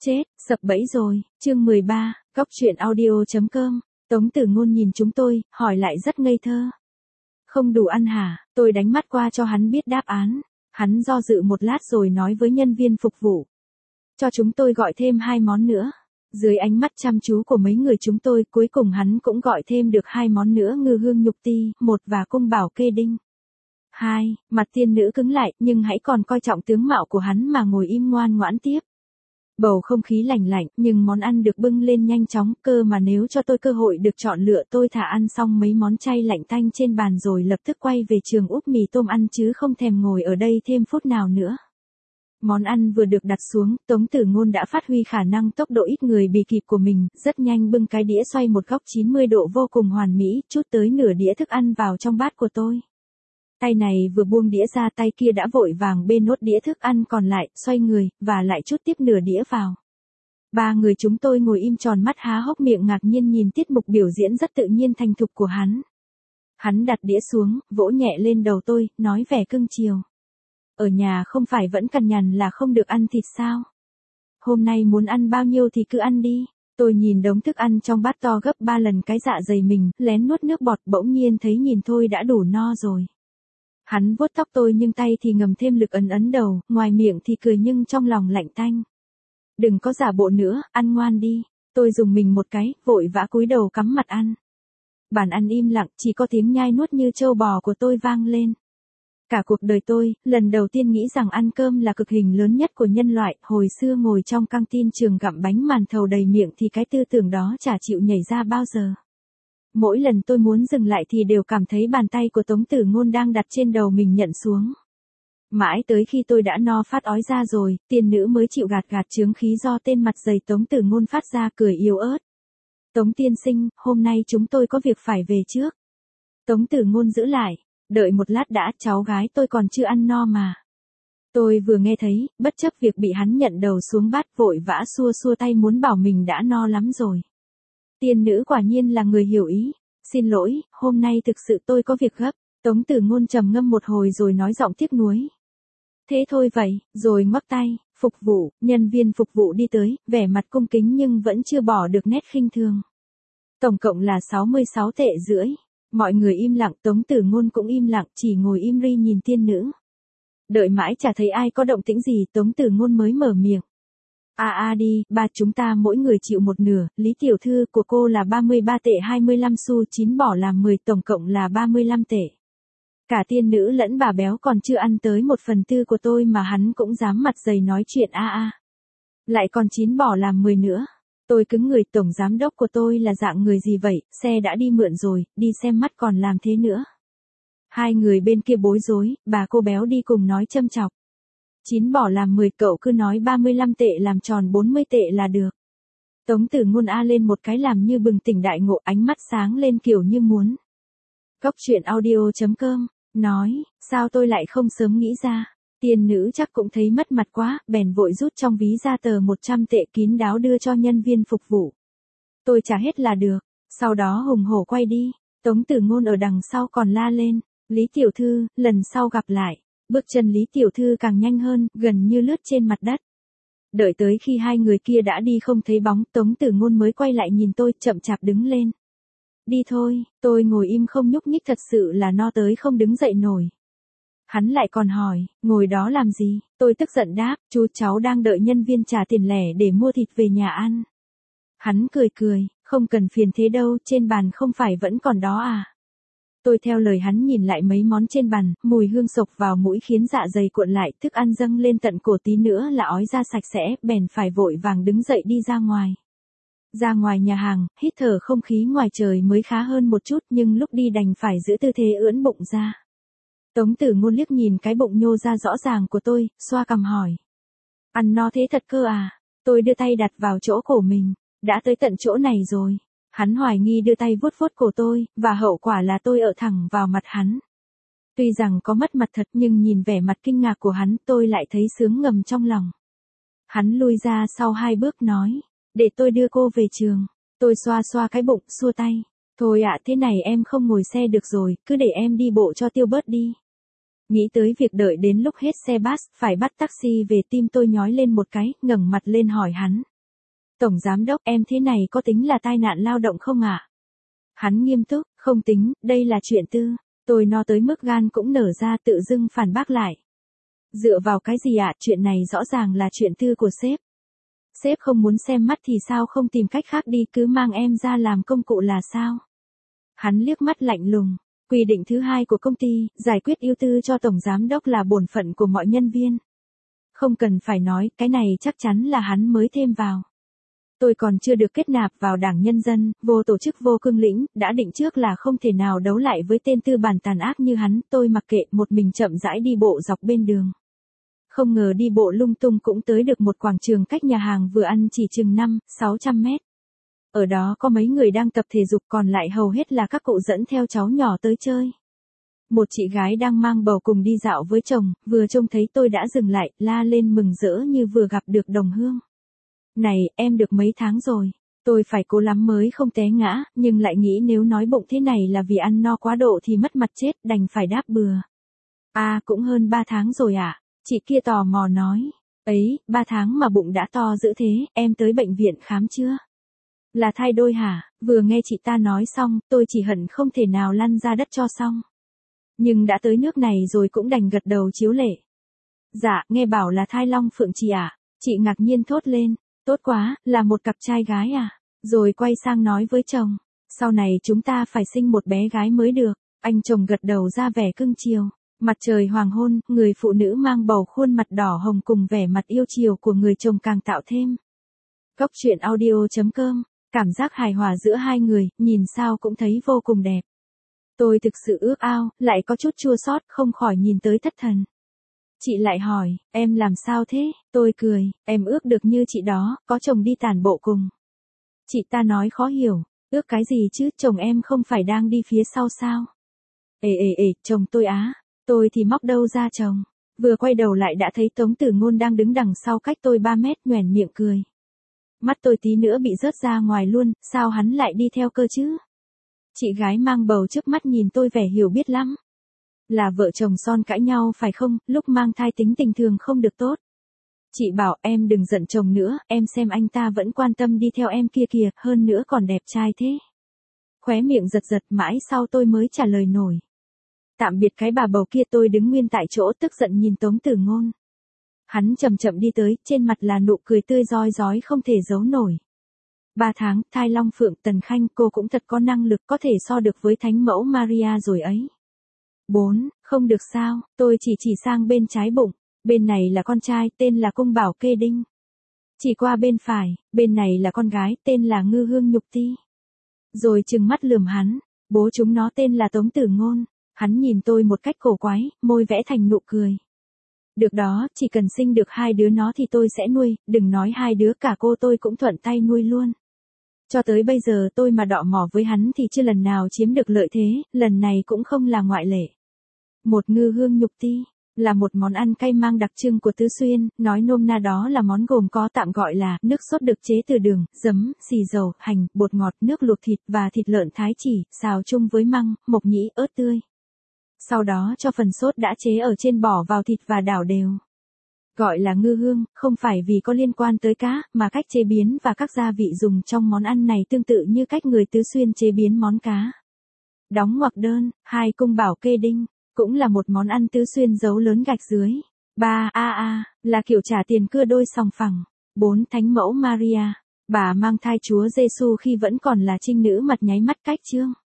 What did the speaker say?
Chết, sập bẫy rồi, chương 13, Góc truyện audio.com, Tống Tử Ngôn nhìn chúng tôi, hỏi lại rất ngây thơ. Không đủ ăn hả? Tôi đánh mắt qua cho hắn biết đáp án. Hắn do dự một lát rồi nói với nhân viên phục vụ. Cho chúng tôi gọi thêm 2 món nữa. Dưới ánh mắt chăm chú của mấy người chúng tôi, cuối cùng hắn cũng gọi thêm được 2 món nữa, ngư hương nhục ti, 1 và cung bảo kê đinh. 2, mặt tiên nữ cứng lại, nhưng hãy còn coi trọng tướng mạo của hắn mà ngồi im ngoan ngoãn tiếp. Bầu không khí lạnh lạnh, nhưng món ăn được bưng lên nhanh chóng, cơ mà nếu cho tôi cơ hội được chọn lựa tôi thà ăn xong mấy món chay lạnh tanh trên bàn rồi lập tức quay về trường úp mì tôm ăn chứ không thèm ngồi ở đây thêm phút nào nữa. Món ăn vừa được đặt xuống, Tống Tử Ngôn đã phát huy khả năng tốc độ ít người bì kịp của mình, rất nhanh bưng cái đĩa xoay một góc 90 độ vô cùng hoàn mỹ, chút tới nửa đĩa thức ăn vào trong bát của tôi. Tay này vừa buông đĩa ra tay kia đã vội vàng bê nốt đĩa thức ăn còn lại, xoay người, và lại chút tiếp nửa đĩa vào. 3 người chúng tôi ngồi im tròn mắt há hốc miệng ngạc nhiên nhìn tiết mục biểu diễn rất tự nhiên thành thục của hắn. Hắn đặt đĩa xuống, vỗ nhẹ lên đầu tôi, nói vẻ cưng chiều. Ở nhà không phải vẫn cằn nhằn là không được ăn thịt sao? Hôm nay muốn ăn bao nhiêu thì cứ ăn đi. Tôi nhìn đống thức ăn trong bát to gấp 3 lần cái dạ dày mình, lén nuốt nước bọt bỗng nhiên thấy nhìn thôi đã đủ no rồi. Hắn vuốt tóc tôi nhưng tay thì ngầm thêm lực ấn đầu, ngoài miệng thì cười nhưng trong lòng lạnh tanh. Đừng có giả bộ nữa, ăn ngoan đi. Tôi dùng mình một cái, vội vã cúi đầu cắm mặt ăn. Bàn ăn im lặng, chỉ có tiếng nhai nuốt như trâu bò của tôi vang lên. Cả cuộc đời tôi, lần đầu tiên nghĩ rằng ăn cơm là cực hình lớn nhất của nhân loại, hồi xưa ngồi trong căng tin trường gặm bánh màn thầu đầy miệng thì cái tư tưởng đó chả chịu nhảy ra bao giờ. Mỗi lần tôi muốn dừng lại thì đều cảm thấy bàn tay của Tống Tử Ngôn đang đặt trên đầu mình nhận xuống. Mãi tới khi tôi đã no phát ói ra rồi, tiên nữ mới chịu gạt chướng khí do tên mặt dày Tống Tử Ngôn phát ra cười yếu ớt. Tống tiên sinh, hôm nay chúng tôi có việc phải về trước. Tống Tử Ngôn giữ lại, đợi một lát đã, cháu gái tôi còn chưa ăn no mà. Tôi vừa nghe thấy, bất chấp việc bị hắn nhận đầu xuống bát vội vã xua tay muốn bảo mình đã no lắm rồi. Tiên nữ quả nhiên là người hiểu ý. Xin lỗi, hôm nay thực sự tôi có việc gấp. Tống Tử Ngôn trầm ngâm một hồi rồi nói giọng tiếc nuối. Thế thôi vậy, rồi ngoắc tay, nhân viên phục vụ đi tới, vẻ mặt cung kính nhưng vẫn chưa bỏ được nét khinh thường. Tổng cộng là 66 tệ rưỡi. Mọi người im lặng, Tống Tử Ngôn cũng im lặng, chỉ ngồi im ri nhìn tiên nữ. Đợi mãi chả thấy ai có động tĩnh gì, Tống Tử Ngôn mới mở miệng. Đi, ba chúng ta mỗi người chịu một nửa, Lý tiểu thư của cô là 33 tệ 25 xu, 9 bỏ làm 10, tổng cộng là 35 tệ. Cả tiên nữ lẫn bà béo còn chưa ăn tới 1/4 của tôi mà hắn cũng dám mặt dày nói chuyện Lại còn 9 bỏ làm 10 nữa. Tôi cứng người, tổng giám đốc của tôi là dạng người gì vậy, xe đã đi mượn rồi, đi xem mắt còn làm thế nữa. 2 người bên kia bối rối, bà cô béo đi cùng nói châm chọc. 9 bỏ làm 10, cậu cứ nói 35 tệ làm tròn 40 tệ là được. Tống Tử Ngôn lên một cái làm như bừng tỉnh đại ngộ, ánh mắt sáng lên kiểu như muốn. Góc truyện audio.com, nói, sao tôi lại không sớm nghĩ ra. Tiên nữ chắc cũng thấy mất mặt quá, bèn vội rút trong ví ra tờ 100 tệ kín đáo đưa cho nhân viên phục vụ. Tôi trả hết là được, sau đó hùng hổ quay đi. Tống Tử Ngôn ở đằng sau còn la lên, Lý tiểu thư, lần sau gặp lại. Bước chân Lý tiểu thư càng nhanh hơn, gần như lướt trên mặt đất. Đợi tới khi 2 người kia đã đi không thấy bóng, Tống Tử Ngôn mới quay lại nhìn tôi, chậm chạp đứng lên. Đi thôi, tôi ngồi im không nhúc nhích, thật sự là no tới không đứng dậy nổi. Hắn lại còn hỏi, ngồi đó làm gì? Tôi tức giận đáp, chú cháu đang đợi nhân viên trả tiền lẻ để mua thịt về nhà ăn. Hắn cười, không cần phiền thế đâu, trên bàn không phải vẫn còn đó à? Tôi theo lời hắn nhìn lại mấy món trên bàn, mùi hương sộc vào mũi khiến dạ dày cuộn lại, thức ăn dâng lên tận cổ, tí nữa là ói ra sạch sẽ, bèn phải vội vàng đứng dậy đi ra ngoài. Ra ngoài nhà hàng, hít thở không khí ngoài trời mới khá hơn một chút, nhưng lúc đi đành phải giữ tư thế ưỡn bụng ra. Tống Tử Ngôn liếc nhìn cái bụng nhô ra rõ ràng của tôi, xoa cằm hỏi. Ăn no thế thật cơ à? Tôi đưa tay đặt vào chỗ cổ mình, đã tới tận chỗ này rồi. Hắn hoài nghi đưa tay vuốt cổ tôi, và hậu quả là tôi ở thẳng vào mặt hắn. Tuy rằng có mất mặt thật nhưng nhìn vẻ mặt kinh ngạc của hắn tôi lại thấy sướng ngầm trong lòng. Hắn lui ra sau 2 bước nói, để tôi đưa cô về trường. Tôi xoa cái bụng, xua tay. Thôi thế này em không ngồi xe được rồi, cứ để em đi bộ cho tiêu bớt đi. Nghĩ tới việc đợi đến lúc hết xe bus, phải bắt taxi về, tim tôi nhói lên một cái, ngẩng mặt lên hỏi hắn. Tổng giám đốc, em thế này có tính là tai nạn lao động không ạ? Hắn nghiêm túc, không tính, đây là chuyện tư. Tôi no tới mức gan cũng nở ra, tự dưng phản bác lại. Dựa vào cái gì ạ, chuyện này rõ ràng là chuyện tư của sếp. Sếp không muốn xem mắt thì sao không tìm cách khác đi, cứ mang em ra làm công cụ là sao? Hắn liếc mắt lạnh lùng. Quy định thứ 2 của công ty, giải quyết ưu tư cho tổng giám đốc là bổn phận của mọi nhân viên. Không cần phải nói, cái này chắc chắn là hắn mới thêm vào. Tôi còn chưa được kết nạp vào Đảng Nhân dân, vô tổ chức vô cương lĩnh, đã định trước là không thể nào đấu lại với tên tư bản tàn ác như hắn, tôi mặc kệ, một mình chậm rãi đi bộ dọc bên đường. Không ngờ đi bộ lung tung cũng tới được một quảng trường cách nhà hàng vừa ăn chỉ chừng 500-600 mét. Ở đó có mấy người đang tập thể dục, còn lại hầu hết là các cụ dẫn theo cháu nhỏ tới chơi. Một chị gái đang mang bầu cùng đi dạo với chồng, vừa trông thấy tôi đã dừng lại, la lên mừng rỡ như vừa gặp được đồng hương. Này, em được mấy tháng rồi. Tôi phải cố lắm mới không té ngã, nhưng lại nghĩ nếu nói bụng thế này là vì ăn no quá độ thì mất mặt chết, đành phải đáp bừa. Cũng hơn 3 tháng rồi ạ. Chị kia tò mò nói. Ấy, 3 tháng mà bụng đã to dữ thế, em tới bệnh viện khám chưa? Là thai đôi hả? Vừa nghe chị ta nói xong, tôi chỉ hận không thể nào lăn ra đất cho xong. Nhưng đã tới nước này rồi cũng đành gật đầu chiếu lệ. Dạ, nghe bảo là thai long phượng chị ạ. Chị ngạc nhiên thốt lên. Tốt quá, là một cặp trai gái à? Rồi quay sang nói với chồng. Sau này chúng ta phải sinh một bé gái mới được. Anh chồng gật đầu ra vẻ cưng chiều. Mặt trời hoàng hôn, người phụ nữ mang bầu khuôn mặt đỏ hồng cùng vẻ mặt yêu chiều của người chồng càng tạo thêm. Góc truyện audio.com, cảm giác hài hòa giữa hai người, nhìn sao cũng thấy vô cùng đẹp. Tôi thực sự ước ao, lại có chút chua xót, không khỏi nhìn tới thất thần. Chị lại hỏi, em làm sao thế? Tôi cười, em ước được như chị đó, có chồng đi tản bộ cùng. Chị ta nói khó hiểu, ước cái gì chứ, chồng em không phải đang đi phía sau sao? Chồng tôi á, tôi thì móc đâu ra chồng. Vừa quay đầu lại đã thấy Tống Tử Ngôn đang đứng đằng sau cách tôi 3 mét, nhoẻn miệng cười. Mắt tôi tí nữa bị rớt ra ngoài luôn, sao hắn lại đi theo cơ chứ? Chị gái mang bầu trước mắt nhìn tôi vẻ hiểu biết lắm. Là vợ chồng son cãi nhau phải không, lúc mang thai tính tình thường không được tốt. Chị bảo em đừng giận chồng nữa, em xem anh ta vẫn quan tâm đi theo em kia kìa, hơn nữa còn đẹp trai thế. Khóe miệng giật giật mãi sau tôi mới trả lời nổi. Tạm biệt cái bà bầu kia, tôi đứng nguyên tại chỗ tức giận nhìn Tống Tử Ngôn. Hắn chậm chậm đi tới, trên mặt là nụ cười tươi rói rói không thể giấu nổi. 3 tháng, thai long phượng, Tần Khanh, cô cũng thật có năng lực, có thể so được với thánh mẫu Maria rồi ấy. 4, không được sao, tôi chỉ sang bên trái bụng, bên này là con trai, tên là Cung Bảo Kê Đinh. Chỉ qua bên phải, bên này là con gái, tên là Ngư Hương Nhục Ti. Rồi trừng mắt lườm hắn, bố chúng nó tên là Tống Tử Ngôn. Hắn nhìn tôi một cách cổ quái, môi vẽ thành nụ cười. Được đó, chỉ cần sinh được 2 đứa nó thì tôi sẽ nuôi, đừng nói 2 đứa, cả cô tôi cũng thuận tay nuôi luôn. Cho tới bây giờ tôi mà đọ mỏ với hắn thì chưa lần nào chiếm được lợi thế, lần này cũng không là ngoại lệ. Một Ngư Hương Nhục Ti là một món ăn cay mang đặc trưng của Tứ Xuyên, nói nôm na đó là món gồm có tạm gọi là nước sốt được chế từ đường, giấm, xì dầu, hành, bột ngọt, nước luộc thịt và thịt lợn thái chỉ, xào chung với măng, mộc nhĩ, ớt tươi. Sau đó cho phần sốt đã chế ở trên bỏ vào thịt và đảo đều. Gọi là ngư hương, không phải vì có liên quan tới cá, mà cách chế biến và các gia vị dùng trong món ăn này tương tự như cách người Tứ Xuyên chế biến món cá. Đóng ngoặc đơn, 2 Cung Bảo Kê Đinh, cũng là một món ăn Tứ Xuyên dấu lớn gạch dưới. 3 là kiểu trả tiền cưa đôi sòng phẳng. 4 Thánh mẫu Maria, bà mang thai Chúa Giêsu khi vẫn còn là trinh nữ mặt nháy mắt cách chương.